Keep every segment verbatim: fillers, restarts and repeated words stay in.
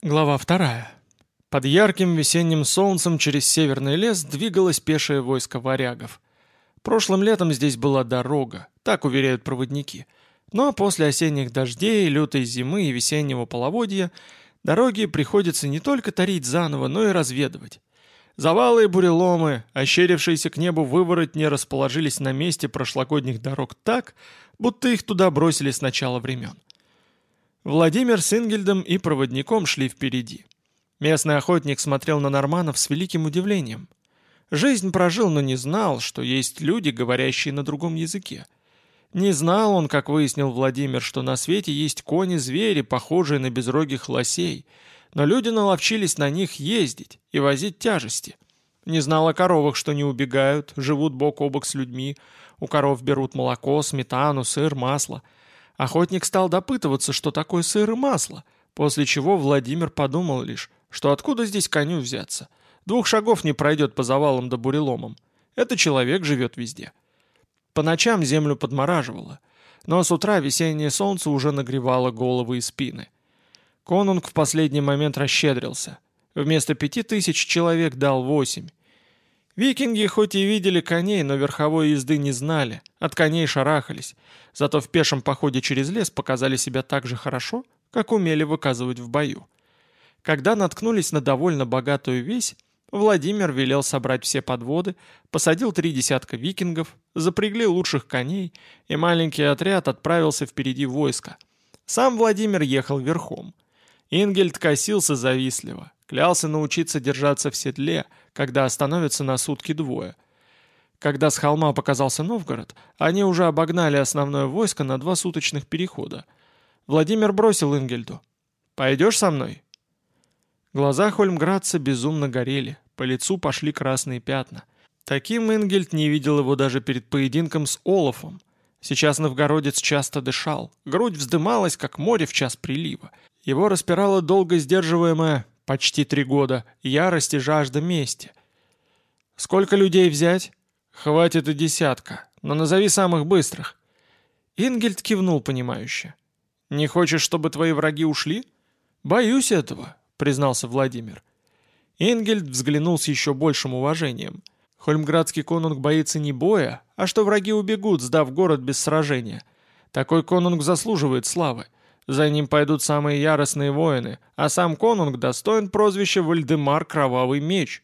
Глава вторая. Под ярким весенним солнцем через северный лес двигалось пешее войско варягов. Прошлым летом здесь была дорога, так уверяют проводники. Но после осенних дождей, лютой зимы и весеннего половодья дороги приходится не только тарить заново, но и разведывать. Завалы и буреломы, ощерившиеся к небу выворотни, расположились на месте прошлогодних дорог так, будто их туда бросили с начала времен. Владимир с Ингельдом и проводником шли впереди. Местный охотник смотрел на норманнов с великим удивлением. Жизнь прожил, но не знал, что есть люди, говорящие на другом языке. Не знал он, как выяснил Владимир, что на свете есть кони-звери, похожие на безрогих лосей, но люди наловчились на них ездить и возить тяжести. Не знал о коровах, что не убегают, живут бок о бок с людьми, у коров берут молоко, сметану, сыр, масло. Охотник стал допытываться, что такое сыр и масло, после чего Владимир подумал лишь, что откуда здесь коню взяться. Двух шагов не пройдет по завалам да буреломам. Это человек живет везде. По ночам землю подмораживало, но с утра весеннее солнце уже нагревало головы и спины. Конунг в последний момент расщедрился. Вместо пяти тысяч человек дал восемь. Викинги хоть и видели коней, но верховой езды не знали, от коней шарахались, зато в пешем походе через лес показали себя так же хорошо, как умели выказывать в бою. Когда наткнулись на довольно богатую весь, Владимир велел собрать все подводы, посадил три десятка викингов, запрягли лучших коней, и маленький отряд отправился впереди войска. Сам Владимир ехал верхом. Ингельд косился завистливо, клялся научиться держаться в седле, когда остановятся на сутки двое. Когда с холма показался Новгород, они уже обогнали основное войско на два суточных перехода. Владимир бросил Ингельду: «Пойдешь со мной?» Глаза хольмградца безумно горели, по лицу пошли красные пятна. Таким Ингельд не видел его даже перед поединком с Олафом. Сейчас новгородец часто дышал, грудь вздымалась, как море в час прилива. Его распирала долго сдерживаемая, почти три года, ярость и жажда мести. «Сколько людей взять?» «Хватит и десятка, но назови самых быстрых». Ингельд кивнул понимающе. «Не хочешь, чтобы твои враги ушли?» «Боюсь этого», — признался Владимир. Ингельд взглянул с еще большим уважением. Хольмградский конунг боится не боя, а что враги убегут, сдав город без сражения. Такой конунг заслуживает славы. За ним пойдут самые яростные воины, а сам конунг достоин прозвища Вальдемар Кровавый Меч.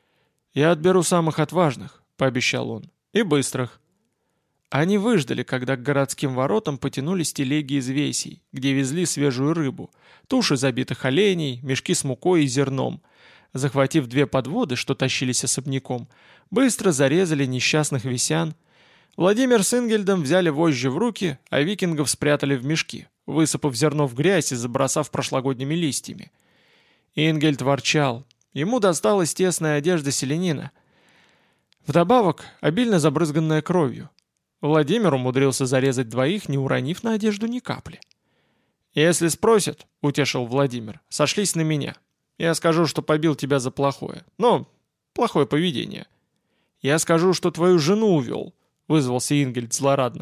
«Я отберу самых отважных», — пообещал он, — «и быстрых». Они выждали, когда к городским воротам потянулись телеги из весей, где везли свежую рыбу, туши забитых оленей, мешки с мукой и зерном. Захватив две подводы, что тащились особняком, быстро зарезали несчастных весян. Владимир с Ингельдом взяли вожжи в руки, а викингов спрятали в мешки, высыпав зерно в грязь и забросав прошлогодними листьями. Ингельд ворчал. Ему досталась тесная одежда селянина. Вдобавок, обильно забрызганная кровью. Владимир умудрился зарезать двоих, не уронив на одежду ни капли. «Если спросят, — утешил Владимир, — сошлись на меня. Я скажу, что побил тебя за плохое. Ну, плохое поведение. Я скажу, что твою жену увел, — вызвался Ингельд злорадно.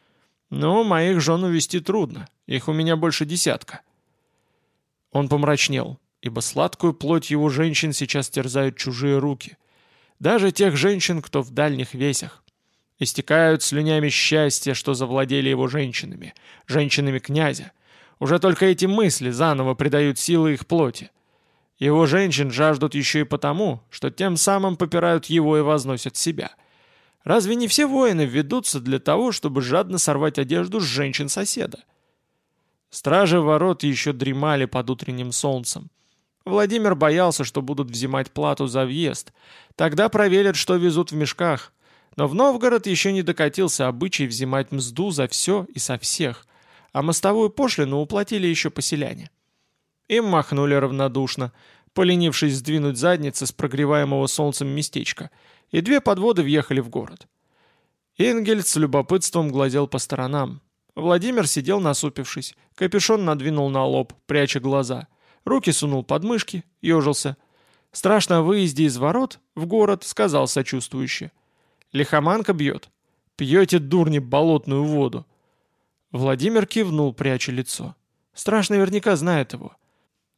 Ну, моих жен увести трудно, их у меня больше десятка». Он помрачнел, ибо сладкую плоть его женщин сейчас терзают чужие руки. Даже тех женщин, кто в дальних весях. Истекают слюнями счастья, что завладели его женщинами, женщинами князя. Уже только эти мысли заново придают силы их плоти. Его женщин жаждут еще и потому, что тем самым попирают его и возносят себя. Разве не все воины ведутся для того, чтобы жадно сорвать одежду с женщин соседа? Стражи ворот еще дремали под утренним солнцем. Владимир боялся, что будут взимать плату за въезд. Тогда проверят, что везут в мешках. Но в Новгород еще не докатился обычай взимать мзду за все и со всех, а мостовую пошлину уплатили еще поселяне. Им махнули равнодушно, поленившись сдвинуть задницы с прогреваемого солнцем местечка, и две подводы въехали в город. Ингельд с любопытством глазел по сторонам. Владимир сидел насупившись, капюшон надвинул на лоб, пряча глаза, руки сунул под мышки, ежился. Страшно о выезде из ворот в город сказал сочувствующе: «Лихоманка бьет. Пьете, дурни, болотную воду». Владимир кивнул, пряча лицо. Страж наверняка знает его.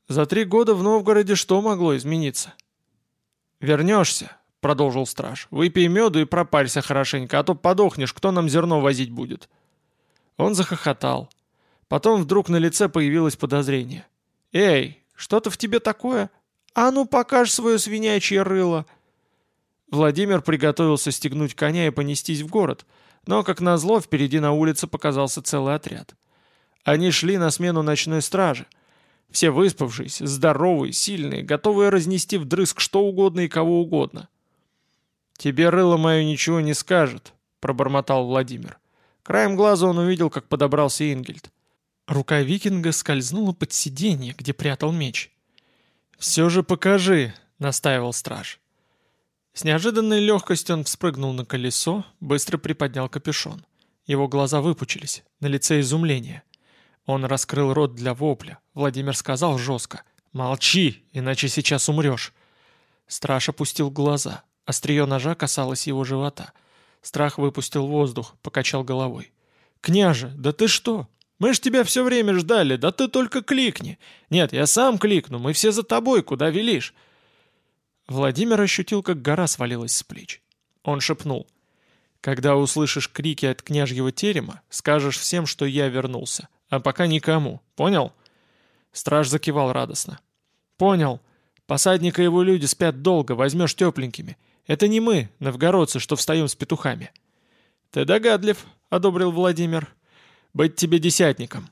За три года в Новгороде что могло измениться? «Вернешься», — продолжил страж, — «выпей меду и пропарься хорошенько, а то подохнешь, кто нам зерно возить будет?» Он захохотал. Потом вдруг на лице появилось подозрение. «Эй, что-то в тебе такое? А ну покажь свое свинячье рыло!» Владимир приготовился стегнуть коня и понестись в город, но, как назло, впереди на улице показался целый отряд. Они шли на смену ночной стражи. Все выспавшиеся, здоровые, сильные, готовые разнести вдрызг что угодно и кого угодно. «Тебе рыло мое ничего не скажет», — пробормотал Владимир. Краем глаза он увидел, как подобрался Ингельд. Рука викинга скользнула под сиденье, где прятал меч. «Все же покажи», — настаивал страж. С неожиданной легкостью он вспрыгнул на колесо, быстро приподнял капюшон. Его глаза выпучились, на лице изумление. Он раскрыл рот для вопля. Владимир сказал жестко: «Молчи, иначе сейчас умрешь». Страж опустил глаза. Острие ножа касалось его живота. Страх выпустил воздух, покачал головой. «Княже, да ты что? Мы ж тебя все время ждали, да ты только кликни. Нет, я сам кликну, мы все за тобой, куда велишь». Владимир ощутил, как гора свалилась с плеч. Он шепнул: «Когда услышишь крики от княжьего терема, скажешь всем, что я вернулся, а пока никому. Понял?» Страж закивал радостно. «Понял. Посадник и его люди спят долго, возьмешь тепленькими. Это не мы, новгородцы, что встаем с петухами». «Ты догадлив», — одобрил Владимир. «Быть тебе десятником».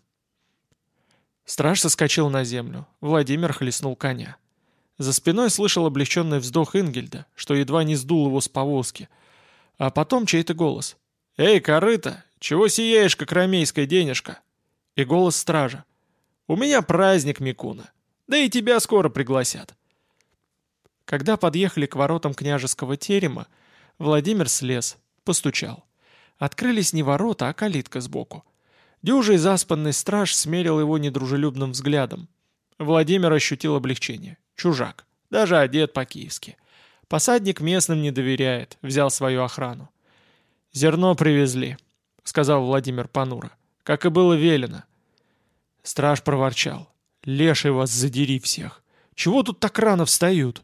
Страж соскочил на землю. Владимир хлестнул коня. За спиной слышал облегченный вздох Ингельда, что едва не сдул его с повозки. А потом чей-то голос. «Эй, корыто, чего сияешь, как ромейская денежка?» И голос стража. «У меня праздник, Микуна. Да и тебя скоро пригласят». Когда подъехали к воротам княжеского терема, Владимир слез, постучал. Открылись не ворота, а калитка сбоку. Дюжий заспанный страж смерил его недружелюбным взглядом. Владимир ощутил облегчение. Чужак, даже одет по-киевски. Посадник местным не доверяет, взял свою охрану. «Зерно привезли», — сказал Владимир понуро, — «как и было велено». Страж проворчал: «Леший вас задери всех! Чего тут так рано встают?»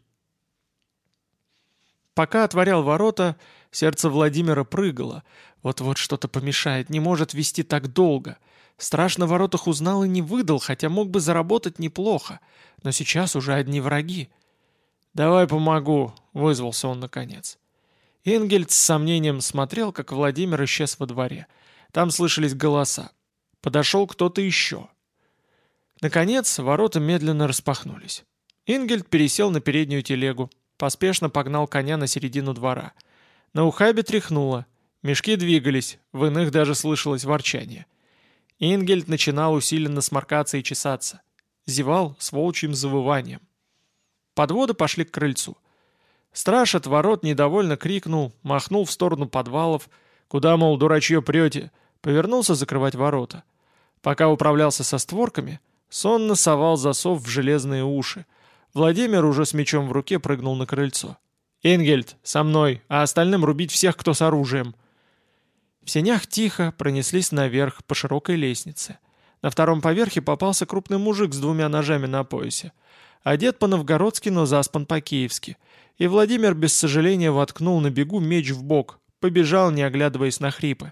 Пока отворял ворота, сердце Владимира прыгало. Вот-вот что-то помешает, не может вести так долго. Страж на воротах узнал и не выдал, хотя мог бы заработать неплохо. Но сейчас уже одни враги. «Давай помогу», — вызвался он наконец. Ингельд с сомнением смотрел, как Владимир исчез во дворе. Там слышались голоса. Подошел кто-то еще. Наконец, ворота медленно распахнулись. Ингельд пересел на переднюю телегу, поспешно погнал коня на середину двора. На ухабе тряхнуло. Мешки двигались, в иных даже слышалось ворчание. Ингельд начинал усиленно сморкаться и чесаться. Зевал с волчьим завыванием. Подводы пошли к крыльцу. Страж от ворот недовольно крикнул, махнул в сторону подвалов, куда, мол, дурачье прете, повернулся закрывать ворота. Пока управлялся со створками, сонно совал засов в железные уши. Владимир уже с мечом в руке прыгнул на крыльцо. «Ингельд, со мной, а остальным рубить всех, кто с оружием!» В сенях тихо пронеслись наверх по широкой лестнице. На втором поверхе попался крупный мужик с двумя ножами на поясе. Одет по-новгородски, но заспан по-киевски. И Владимир без сожаления воткнул на бегу меч в бок, побежал, не оглядываясь на хрипы.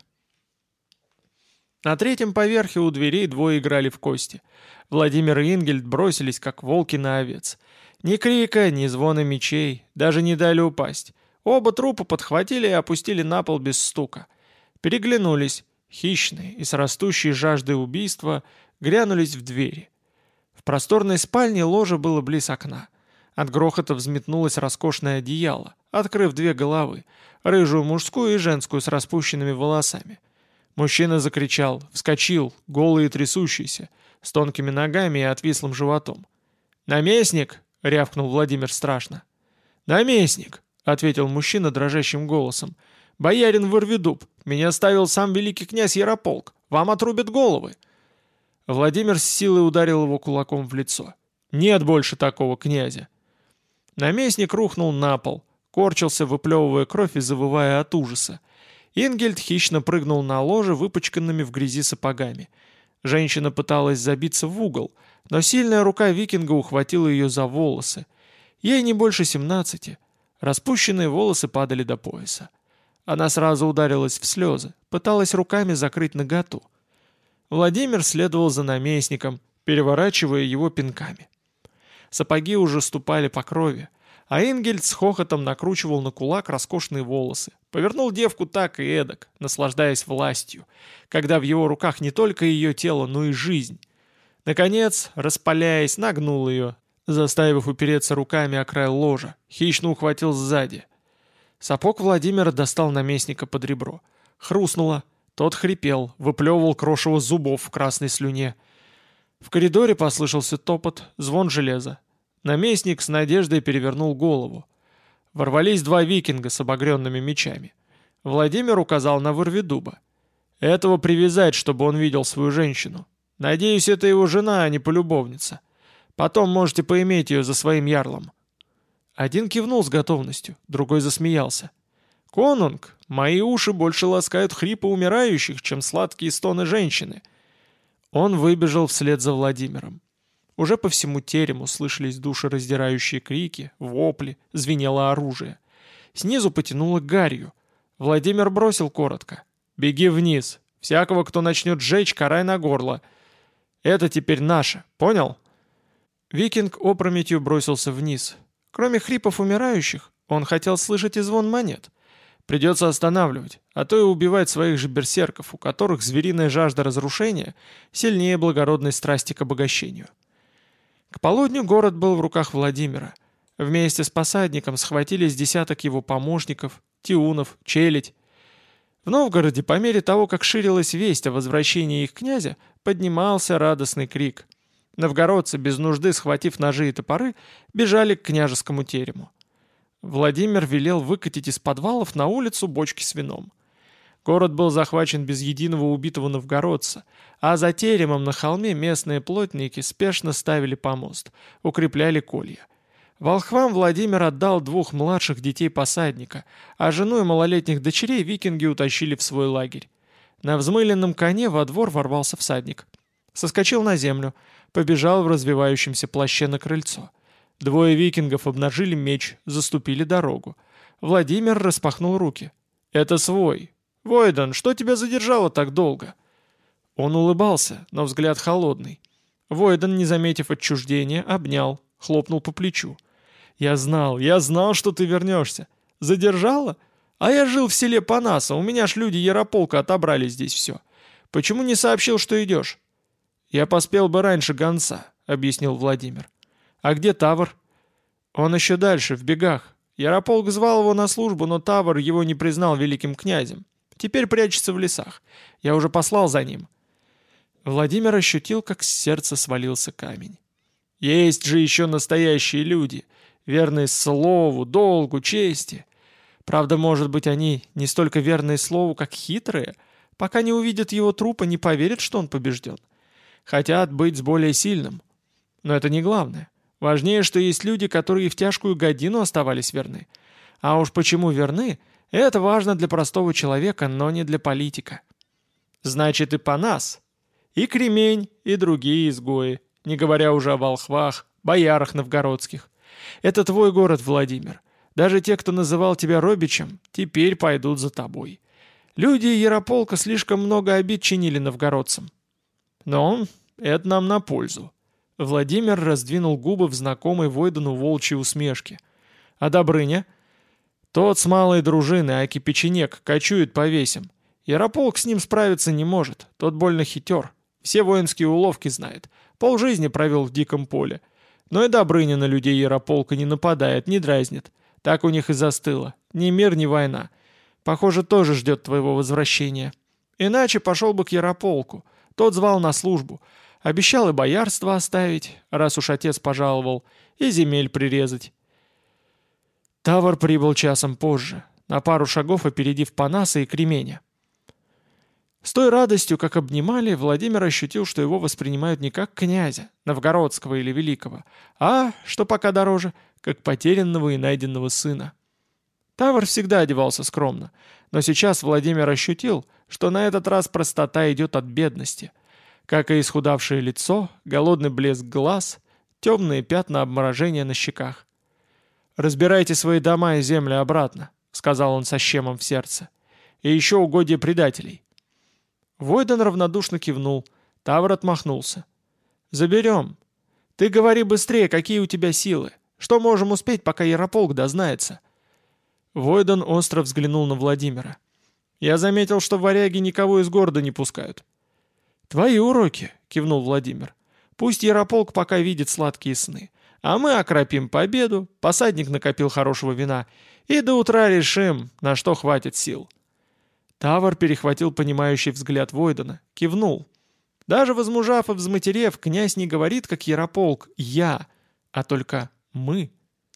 На третьем поверхе у дверей двое играли в кости. Владимир и Ингельд бросились, как волки на овец. Ни крика, ни звона мечей, даже не дали упасть. Оба трупа подхватили и опустили на пол без стука. Переглянулись, хищные и с растущей жаждой убийства, грянулись в двери. В просторной спальне ложе было близ окна. От грохота взметнулось роскошное одеяло, открыв две головы, рыжую мужскую и женскую с распущенными волосами. Мужчина закричал, вскочил, голый и трясущийся, с тонкими ногами и отвислым животом. «Наместник!» — рявкнул Владимир страшно. «Наместник!» — ответил мужчина дрожащим голосом. «Боярин Вырвидуб, меня ставил сам великий князь Ярополк. Вам отрубят головы!» Владимир с силой ударил его кулаком в лицо. «Нет больше такого князя!» Наместник рухнул на пол, корчился, выплевывая кровь и завывая от ужаса. Ингельд хищно прыгнул на ложе выпачканными в грязи сапогами. Женщина пыталась забиться в угол, но сильная рука викинга ухватила ее за волосы. Ей не больше семнадцати. Распущенные волосы падали до пояса. Она сразу ударилась в слезы, пыталась руками закрыть наготу. Владимир следовал за наместником, переворачивая его пинками. Сапоги уже ступали по крови, а Ингельд с хохотом накручивал на кулак роскошные волосы, повернул девку так и эдак, наслаждаясь властью, когда в его руках не только ее тело, но и жизнь. Наконец, распаляясь, нагнул ее, заставив упереться руками о край ложа, хищно ухватил сзади. Сапог Владимира достал наместника под ребро. Хрустнуло. Тот хрипел, выплевывал крошево зубов в красной слюне. В коридоре послышался топот, звон железа. Наместник с надеждой перевернул голову. Ворвались два викинга с обогренными мечами. Владимир указал на вырви дуба. «Этого привязать, чтобы он видел свою женщину. Надеюсь, это его жена, а не полюбовница. Потом можете поиметь ее за своим ярлом». Один кивнул с готовностью, другой засмеялся. «Конунг, мои уши больше ласкают хрипы умирающих, чем сладкие стоны женщины». Он выбежал вслед за Владимиром. Уже по всему терему слышались душераздирающие крики, вопли, звенело оружие. Снизу потянуло гарью. Владимир бросил коротко. «Беги вниз. Всякого, кто начнет жечь, карай на горло. Это теперь наше, понял?» Викинг опрометью бросился вниз. Кроме хрипов умирающих, он хотел слышать и звон монет. Придется останавливать, а то и убивать своих же берсерков, у которых звериная жажда разрушения сильнее благородной страсти к обогащению. К полудню город был в руках Владимира. Вместе с посадником схватились десяток его помощников, тиунов, челядь. В Новгороде, по мере того, как ширилась весть о возвращении их князя, поднимался радостный крик. Новгородцы, без нужды схватив ножи и топоры, бежали к княжескому терему. Владимир велел выкатить из подвалов на улицу бочки с вином. Город был захвачен без единого убитого новгородца, а за теремом на холме местные плотники спешно ставили помост, укрепляли колья. Волхвам Владимир отдал двух младших детей посадника, а жену и малолетних дочерей викинги утащили в свой лагерь. На взмыленном коне во двор ворвался всадник. Соскочил на землю, побежал в развивающемся плаще на крыльцо. Двое викингов обнажили меч, заступили дорогу. Владимир распахнул руки. «Это свой. Войдан, что тебя задержало так долго?» Он улыбался, но взгляд холодный. Войдан, не заметив отчуждения, обнял, хлопнул по плечу. «Я знал, я знал, что ты вернешься. Задержала? А я жил в селе Панаса, у меня ж люди Ярополка отобрали здесь все. Почему не сообщил, что идешь?» «Я поспел бы раньше гонца», — объяснил Владимир. «А где Тавр?» «Он еще дальше, в бегах. Ярополк звал его на службу, но Тавр его не признал великим князем. Теперь прячется в лесах. Я уже послал за ним». Владимир ощутил, как с сердца свалился камень. «Есть же еще настоящие люди, верные слову, долгу, чести. Правда, может быть, они не столько верные слову, как хитрые. Пока не увидят его трупа, не поверят, что он побежден. Хотят быть с более сильным. Но это не главное. Важнее, что есть люди, которые в тяжкую годину оставались верны. А уж почему верны, это важно для простого человека, но не для политика. Значит, и Панас, и Кремень, и другие изгои, не говоря уже о волхвах, боярах новгородских. Это твой город, Владимир. Даже те, кто называл тебя Робичем, теперь пойдут за тобой. Люди Ярополка слишком много обид чинили новгородцам. Но это нам на пользу». Владимир раздвинул губы в знакомой Войдану волчьей усмешке. «А Добрыня?» «Тот с малой дружины, аки печенек, кочует по весям. Ярополк с ним справиться не может, тот больно хитер. Все воинские уловки знает. Полжизни провел в диком поле. Но и Добрыня на людей Ярополка не нападает, не дразнит. Так у них и застыло. Ни мир, ни война. Похоже, тоже ждет твоего возвращения. Иначе пошел бы к Ярополку. Тот звал на службу. Обещал и боярство оставить, раз уж отец пожаловал, и земель прирезать». Тавр прибыл часом позже, на пару шагов опередив Панаса и Кременя. С той радостью, как обнимали, Владимир ощутил, что его воспринимают не как князя, новгородского или великого, а, что пока дороже, как потерянного и найденного сына. Тавр всегда одевался скромно, но сейчас Владимир ощутил, что на этот раз простота идет от бедности. как и исхудавшее лицо, голодный блеск глаз, темные пятна обморожения на щеках. «Разбирайте свои дома и земли обратно», — сказал он со щемом в сердце. «И еще угодья предателей». Войден равнодушно кивнул, Тавр отмахнулся. «Заберем. Ты говори быстрее, какие у тебя силы. Что можем успеть, пока Ярополк дознается?» Войден остро взглянул на Владимира. «Я заметил, что варяги никого из города не пускают». «Твои уроки», — кивнул Владимир. «Пусть Ярополк пока видит сладкие сны, а мы окропим победу, посадник накопил хорошего вина, и до утра решим, на что хватит сил». Тавр перехватил понимающий взгляд Войдена, кивнул. Даже возмужав и взматерев, князь не говорит, как Ярополк, «я», а только «мы».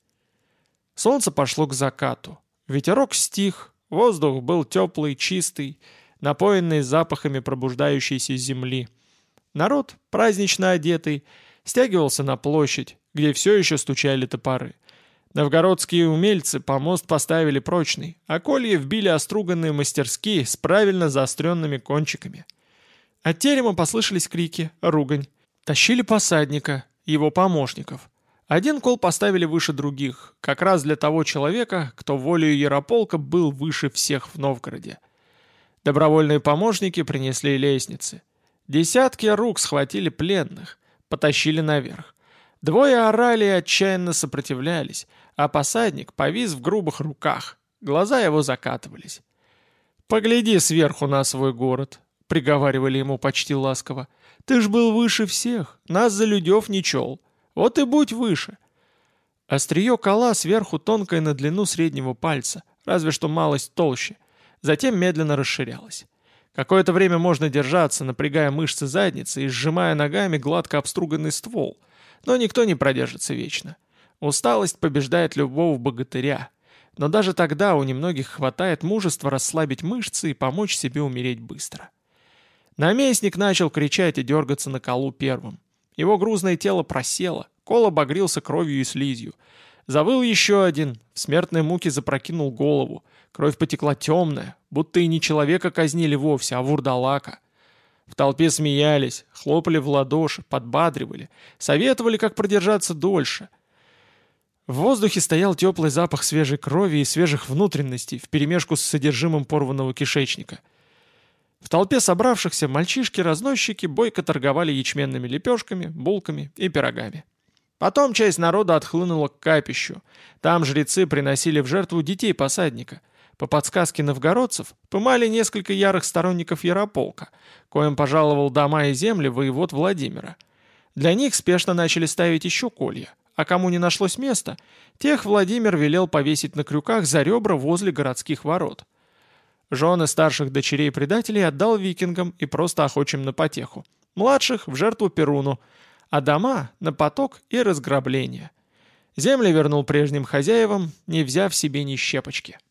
Солнце пошло к закату. Ветерок стих, воздух был теплый, чистый, напоенный запахами пробуждающейся земли. Народ, празднично одетый, стягивался на площадь, где все еще стучали топоры. Новгородские умельцы помост поставили прочный, а колья вбили оструганные мастерски с правильно заостренными кончиками. От терема послышались крики, ругань. Тащили посадника, его помощников. Один кол поставили выше других, как раз для того человека, кто волею Ярополка был выше всех в Новгороде. Добровольные помощники принесли лестницы. Десятки рук схватили пленных, потащили наверх. Двое орали и отчаянно сопротивлялись, а посадник повис в грубых руках, глаза его закатывались. «Погляди сверху на свой город», — приговаривали ему почти ласково. «Ты ж был выше всех, нас за людев не чел. Вот и будь выше». Острие кола сверху тонкое на длину среднего пальца, разве что малость толще, затем медленно расширялось. Какое-то время можно держаться, напрягая мышцы задницы и сжимая ногами гладко обструганный ствол, но никто не продержится вечно. Усталость побеждает любого богатыря, но даже тогда у немногих хватает мужества расслабить мышцы и помочь себе умереть быстро. Наместник начал кричать и дергаться на колу первым. Его грузное тело просело, кол обогрелся кровью и слизью. Завыл еще один, в смертной муке запрокинул голову, кровь потекла темная, будто и не человека казнили вовсе, а вурдалака. В толпе смеялись, хлопали в ладоши, подбадривали, советовали, как продержаться дольше. В воздухе стоял теплый запах свежей крови и свежих внутренностей вперемешку с содержимым порванного кишечника. В толпе собравшихся мальчишки-разносчики бойко торговали ячменными лепешками, булками и пирогами. Потом часть народа отхлынула к капищу. Там жрецы приносили в жертву детей посадника. По подсказке новгородцев пымали несколько ярых сторонников Ярополка, коим пожаловал дома и земли воевод Владимира. Для них спешно начали ставить еще колья, а кому не нашлось места, тех Владимир велел повесить на крюках за ребра возле городских ворот. Жены старших дочерей предателей отдал викингам и просто охочим на потеху, младших в жертву Перуну, а дома — на поток и разграбление. Земли вернул прежним хозяевам, не взяв себе ни щепочки.